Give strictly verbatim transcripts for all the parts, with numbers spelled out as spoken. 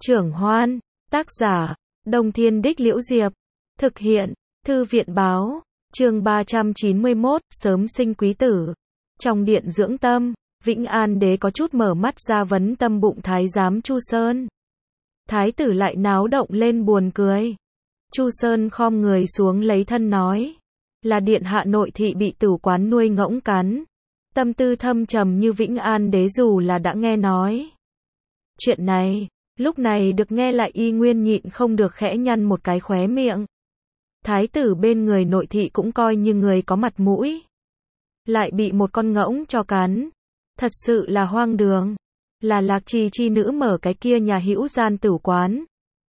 Trưởng Hoan, tác giả, Đông Thiên Đích Liễu Diệp, thực hiện, Thư viện Báo, chương ba trăm chín mươi mốt, sớm sinh quý tử. Trong điện dưỡng tâm, Vĩnh An Đế có chút mở mắt ra vấn tâm bụng thái giám Chu Sơn. Thái tử lại náo động lên buồn cười. Chu Sơn khom người xuống lấy thân nói, là điện hạ nội thị bị tử quán nuôi ngỗng cắn. Tâm tư thâm trầm như Vĩnh An Đế dù là đã nghe nói chuyện này, lúc này được nghe lại y nguyên nhịn không được khẽ nhăn một cái khóe miệng. Thái tử bên người nội thị cũng coi như người có mặt mũi, lại bị một con ngỗng cho cắn, thật sự là hoang đường. Là Lạc Trì chi nữ mở cái kia nhà hữu gian tử quán.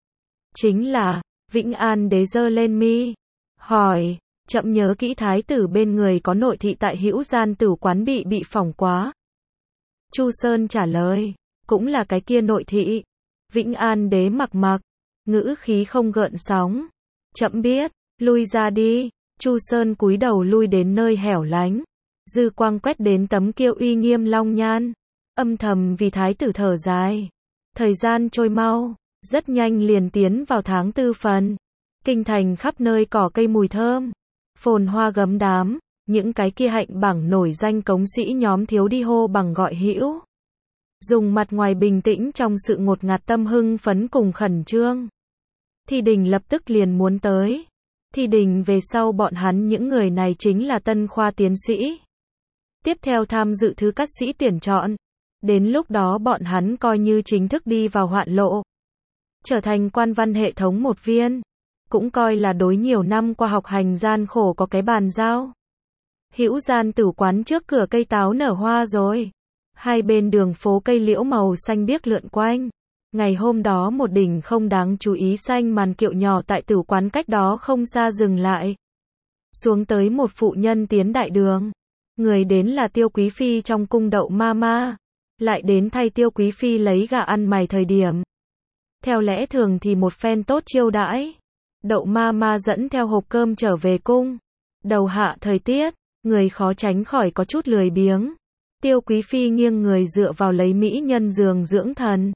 Chính là, Vĩnh An Đế giơ lên mi, hỏi, chậm nhớ kỹ thái tử bên người có nội thị tại hữu gian tử quán bị bị phỏng quá. Chu Sơn trả lời, cũng là cái kia nội thị. Vĩnh An Đế mặc mặc, ngữ khí không gợn sóng. Chậm biết, lui ra đi. Chu Sơn cúi đầu lui đến nơi hẻo lánh. Dư quang quét đến tấm kia uy nghiêm long nhan, âm thầm vì thái tử thở dài. Thời gian trôi mau, rất nhanh liền tiến vào tháng tư phần. Kinh thành khắp nơi cỏ cây mùi thơm, phồn hoa gấm đám, những cái kia hạnh bảng nổi danh cống sĩ nhóm thiếu đi hô bằng gọi hữu. Dùng mặt ngoài bình tĩnh trong sự ngột ngạt tâm hưng phấn cùng khẩn trương. Thi đình lập tức liền muốn tới. Thi đình về sau bọn hắn những người này chính là tân khoa tiến sĩ. Tiếp theo tham dự thứ cát sĩ tuyển chọn. Đến lúc đó bọn hắn coi như chính thức đi vào hoạn lộ. Trở thành quan văn hệ thống một viên. Cũng coi là đối nhiều năm qua học hành gian khổ có cái bàn giao. Hữu gian tử quán trước cửa cây táo nở hoa rồi. Hai bên đường phố cây liễu màu xanh biếc lượn quanh. Ngày hôm đó một đỉnh không đáng chú ý xanh màn kiệu nhỏ tại tử quán cách đó không xa dừng lại. Xuống tới một phụ nhân tiến đại đường. Người đến là Tiêu Quý Phi trong cung Đậu Ma Ma. Lại đến thay Tiêu Quý Phi lấy gà ăn mày thời điểm. Theo lẽ thường thì một phen tốt chiêu đãi. Đậu Ma Ma dẫn theo hộp cơm trở về cung. Đầu hạ thời tiết, người khó tránh khỏi có chút lười biếng. Tiêu Quý Phi nghiêng người dựa vào lấy mỹ nhân giường dưỡng thần.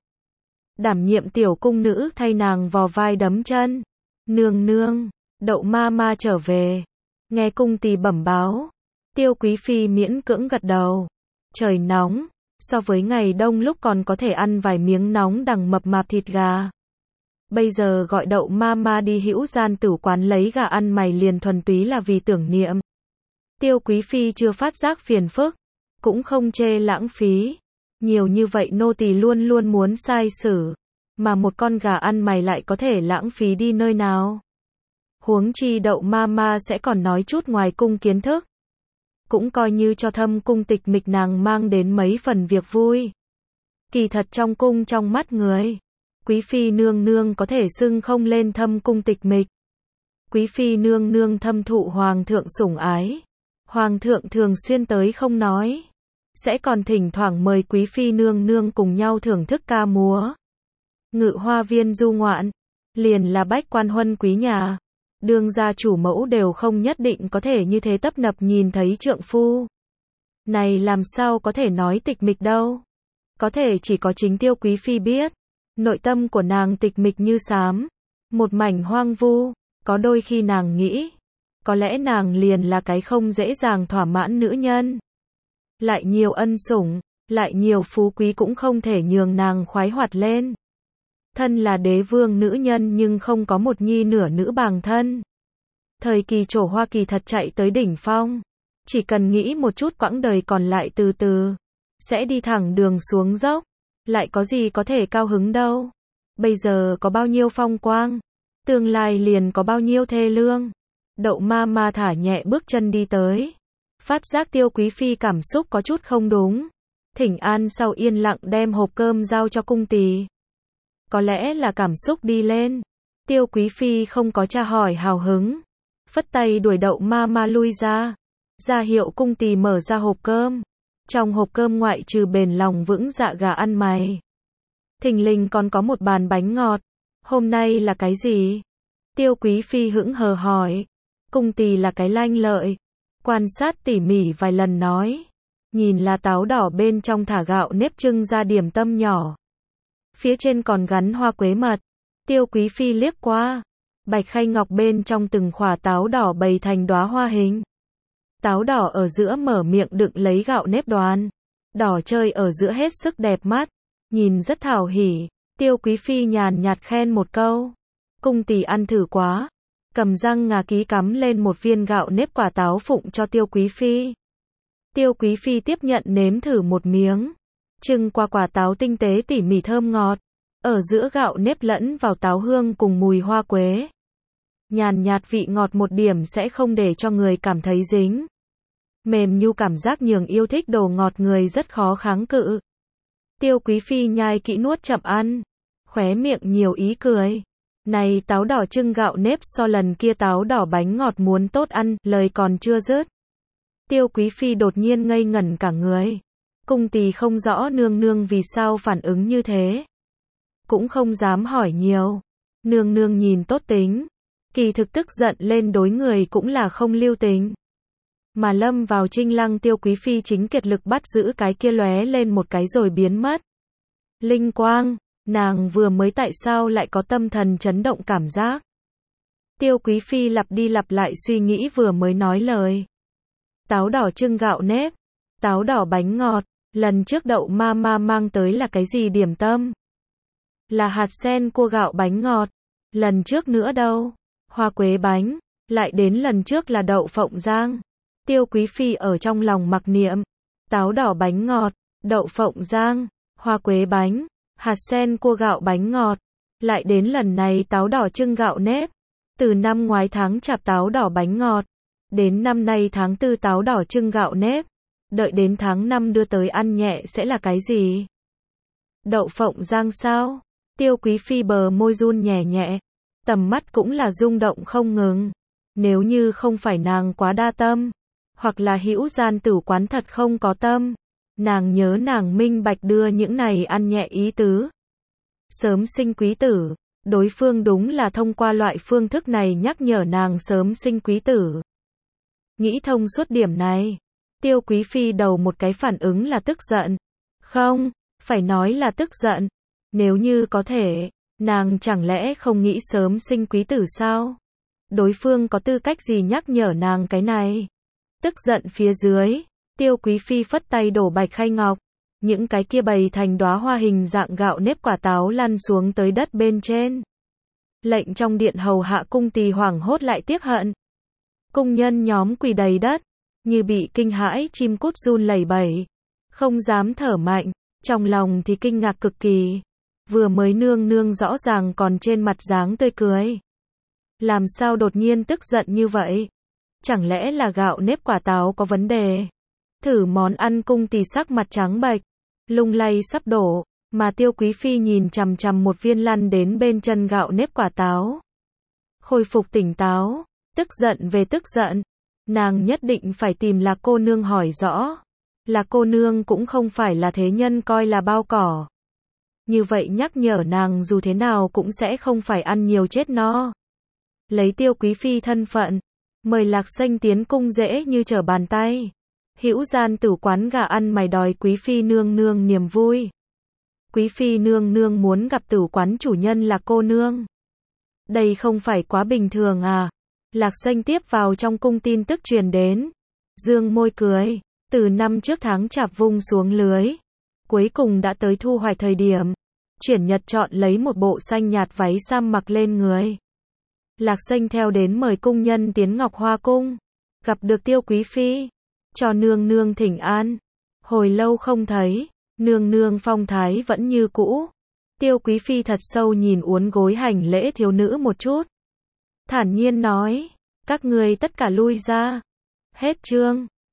Đảm nhiệm tiểu cung nữ thay nàng vò vai đấm chân. Nương nương, Đậu Ma Ma trở về. Nghe cung tỳ bẩm báo. Tiêu Quý Phi miễn cưỡng gật đầu. Trời nóng, so với ngày đông lúc còn có thể ăn vài miếng nóng đằng mập mạp thịt gà. Bây giờ gọi Đậu Ma Ma đi hữu gian tử quán lấy gà ăn mày liền thuần túy là vì tưởng niệm. Tiêu Quý Phi chưa phát giác phiền phức, cũng không chê lãng phí. Nhiều như vậy nô tỳ luôn luôn muốn sai xử, mà một con gà ăn mày lại có thể lãng phí đi nơi nào. Huống chi Đậu Ma Ma sẽ còn nói chút ngoài cung kiến thức. Cũng coi như cho thâm cung tịch mịch nàng mang đến mấy phần việc vui. Kỳ thật trong cung trong mắt người, Quý Phi nương nương có thể xưng không lên thâm cung tịch mịch. Quý Phi nương nương thâm thụ hoàng thượng sủng ái. Hoàng thượng thường xuyên tới không nói, sẽ còn thỉnh thoảng mời Quý Phi nương nương cùng nhau thưởng thức ca múa. Ngự hoa viên du ngoạn, liền là bách quan huân quý nhà. Đương gia chủ mẫu đều không nhất định có thể như thế tấp nập nhìn thấy trượng phu. Này làm sao có thể nói tịch mịch đâu. Có thể chỉ có chính Tiêu Quý Phi biết. Nội tâm của nàng tịch mịch như xám. Một mảnh hoang vu. Có đôi khi nàng nghĩ, có lẽ nàng liền là cái không dễ dàng thỏa mãn nữ nhân. Lại nhiều ân sủng, lại nhiều phú quý cũng không thể nhường nàng khoái hoạt lên. Thân là đế vương nữ nhân nhưng không có một nhi nửa nữ bàng thân. Thời kỳ trổ Hoa Kỳ thật chạy tới đỉnh phong. Chỉ cần nghĩ một chút quãng đời còn lại từ từ, sẽ đi thẳng đường xuống dốc. Lại có gì có thể cao hứng đâu. Bây giờ có bao nhiêu phong quang, tương lai liền có bao nhiêu thê lương. Đậu Ma Ma thả nhẹ bước chân đi tới. Phát giác Tiêu Quý Phi cảm xúc có chút không đúng. Thỉnh an sau yên lặng đem hộp cơm giao cho cung tỳ. Có lẽ là cảm xúc đi lên. Tiêu Quý Phi không có tra hỏi hào hứng. Phất tay đuổi Đậu Ma Ma lui ra. Ra hiệu cung tỳ mở ra hộp cơm. Trong hộp cơm ngoại trừ bền lòng vững dạ gà ăn mày, thình lình còn có một bàn bánh ngọt. Hôm nay là cái gì? Tiêu Quý Phi hững hờ hỏi. Cung tỳ là cái lanh lợi. Quan sát tỉ mỉ vài lần nói. Nhìn là táo đỏ bên trong thả gạo nếp trưng ra điểm tâm nhỏ. phía trên còn gắn hoa quế mật. Tiêu Quý Phi liếc qua, bạch khay ngọc bên trong từng khỏa táo đỏ bày thành đóa hoa hình. Táo đỏ ở giữa mở miệng đựng lấy gạo nếp đoan. Đỏ chơi ở giữa hết sức đẹp mắt, nhìn rất thảo hỉ. Tiêu Quý Phi nhàn nhạt khen một câu. Cung tỳ ăn thử quá. Cầm răng ngà ký cắm lên một viên gạo nếp quả táo phụng cho Tiêu Quý Phi. Tiêu Quý Phi tiếp nhận nếm thử một miếng. Trưng qua quả táo tinh tế tỉ mỉ thơm ngọt. Ở giữa gạo nếp lẫn vào táo hương cùng mùi hoa quế. Nhàn nhạt vị ngọt một điểm sẽ không để cho người cảm thấy dính. Mềm nhu cảm giác nhường yêu thích đồ ngọt người rất khó kháng cự. Tiêu Quý Phi nhai kỹ nuốt chậm ăn. Khóe miệng nhiều ý cười. Này táo đỏ trưng gạo nếp so lần kia táo đỏ bánh ngọt muốn tốt ăn, lời còn chưa dứt. Tiêu Quý Phi đột nhiên ngây ngẩn cả người. Cung tỳ không rõ nương nương vì sao phản ứng như thế. Cũng không dám hỏi nhiều. Nương nương nhìn tốt tính. Kỳ thực tức giận lên đối người cũng là không lưu tình. Mà lâm vào trinh lăng Tiêu Quý Phi chính kiệt lực bắt giữ cái kia lóe lên một cái rồi biến mất. Linh quang, nàng vừa mới tại sao lại có tâm thần chấn động cảm giác. Tiêu Quý Phi lặp đi lặp lại suy nghĩ vừa mới nói lời. Táo đỏ trưng gạo nếp, táo đỏ bánh ngọt, lần trước đậu ma ma mang tới là cái gì điểm tâm? Là hạt sen cua gạo bánh ngọt, lần trước nữa đâu? Hoa quế bánh, lại đến lần trước là đậu phộng rang. Tiêu Quý Phi ở trong lòng mặc niệm, táo đỏ bánh ngọt, đậu phộng rang, hoa quế bánh, hạt sen cua gạo bánh ngọt, lại đến lần này táo đỏ trưng gạo nếp. Từ năm ngoái tháng chạp táo đỏ bánh ngọt, đến năm nay tháng tư táo đỏ trưng gạo nếp, đợi đến tháng năm đưa tới ăn nhẹ sẽ là cái gì? Đậu phộng rang sao? Tiêu Quý Phi bờ môi run nhẹ nhẹ, tầm mắt cũng là rung động không ngừng. Nếu như không phải nàng quá đa tâm, hoặc là hữu gian tử quán thật không có tâm, nàng nhớ nàng minh bạch đưa những này ăn nhẹ ý tứ. Sớm sinh quý tử, đối phương đúng là thông qua loại phương thức này nhắc nhở nàng sớm sinh quý tử. Nghĩ thông suốt điểm này, Tiêu Quý Phi đầu một cái phản ứng là tức giận. Không, phải nói là tức giận. Nếu như có thể, nàng chẳng lẽ không nghĩ sớm sinh quý tử sao? Đối phương có tư cách gì nhắc nhở nàng cái này? Tức giận phía dưới, Tiêu Quý Phi phất tay đổ bạch khay ngọc. Những cái kia bày thành đóa hoa hình dạng gạo nếp quả táo lăn xuống tới đất bên trên. Lệnh trong điện hầu hạ cung tỳ hoảng hốt lại tiếc hận. Cung nhân nhóm quỳ đầy đất, như bị kinh hãi chim cút run lẩy bẩy, không dám thở mạnh, trong lòng thì kinh ngạc cực kỳ. Vừa mới nương nương rõ ràng còn trên mặt dáng tươi cười. Làm sao đột nhiên tức giận như vậy? Chẳng lẽ là gạo nếp quả táo có vấn đề? Thử món ăn cung tỳ sắc mặt trắng bệch, lung lay sắp đổ, mà Tiêu Quý Phi nhìn chằm chằm một viên lăn đến bên chân gạo nếp quả táo. Khôi phục tỉnh táo, tức giận về tức giận, nàng nhất định phải tìm Lạc cô nương hỏi rõ. Lạc cô nương cũng không phải là thế nhân coi là bao cỏ. Như vậy nhắc nhở nàng dù thế nào cũng sẽ không phải ăn nhiều chết no. Lấy Tiêu Quý Phi thân phận, mời Lạc Sanh tiến cung dễ như trở bàn tay. Hữu gian tử quán gà ăn mày đòi Quý Phi nương nương niềm vui. Quý Phi nương nương muốn gặp tử quán chủ nhân Lạc cô nương. Đây không phải quá bình thường à? Lạc Sanh tiếp vào trong cung tin tức truyền đến. Dương môi cười, từ năm trước tháng chạp vung xuống lưới. Cuối cùng đã tới thu hoạch thời điểm. Chuyển nhật chọn lấy một bộ xanh nhạt váy sam mặc lên người. Lạc Sanh theo đến mời cung nhân tiến Ngọc Hoa cung. Gặp được Tiêu Quý Phi. Cho nương nương thỉnh an. Hồi lâu không thấy, nương nương phong thái vẫn như cũ. Tiêu Quý Phi thật sâu nhìn uốn gối hành lễ thiếu nữ một chút. Thản nhiên nói, các người tất cả lui ra. Hết chương.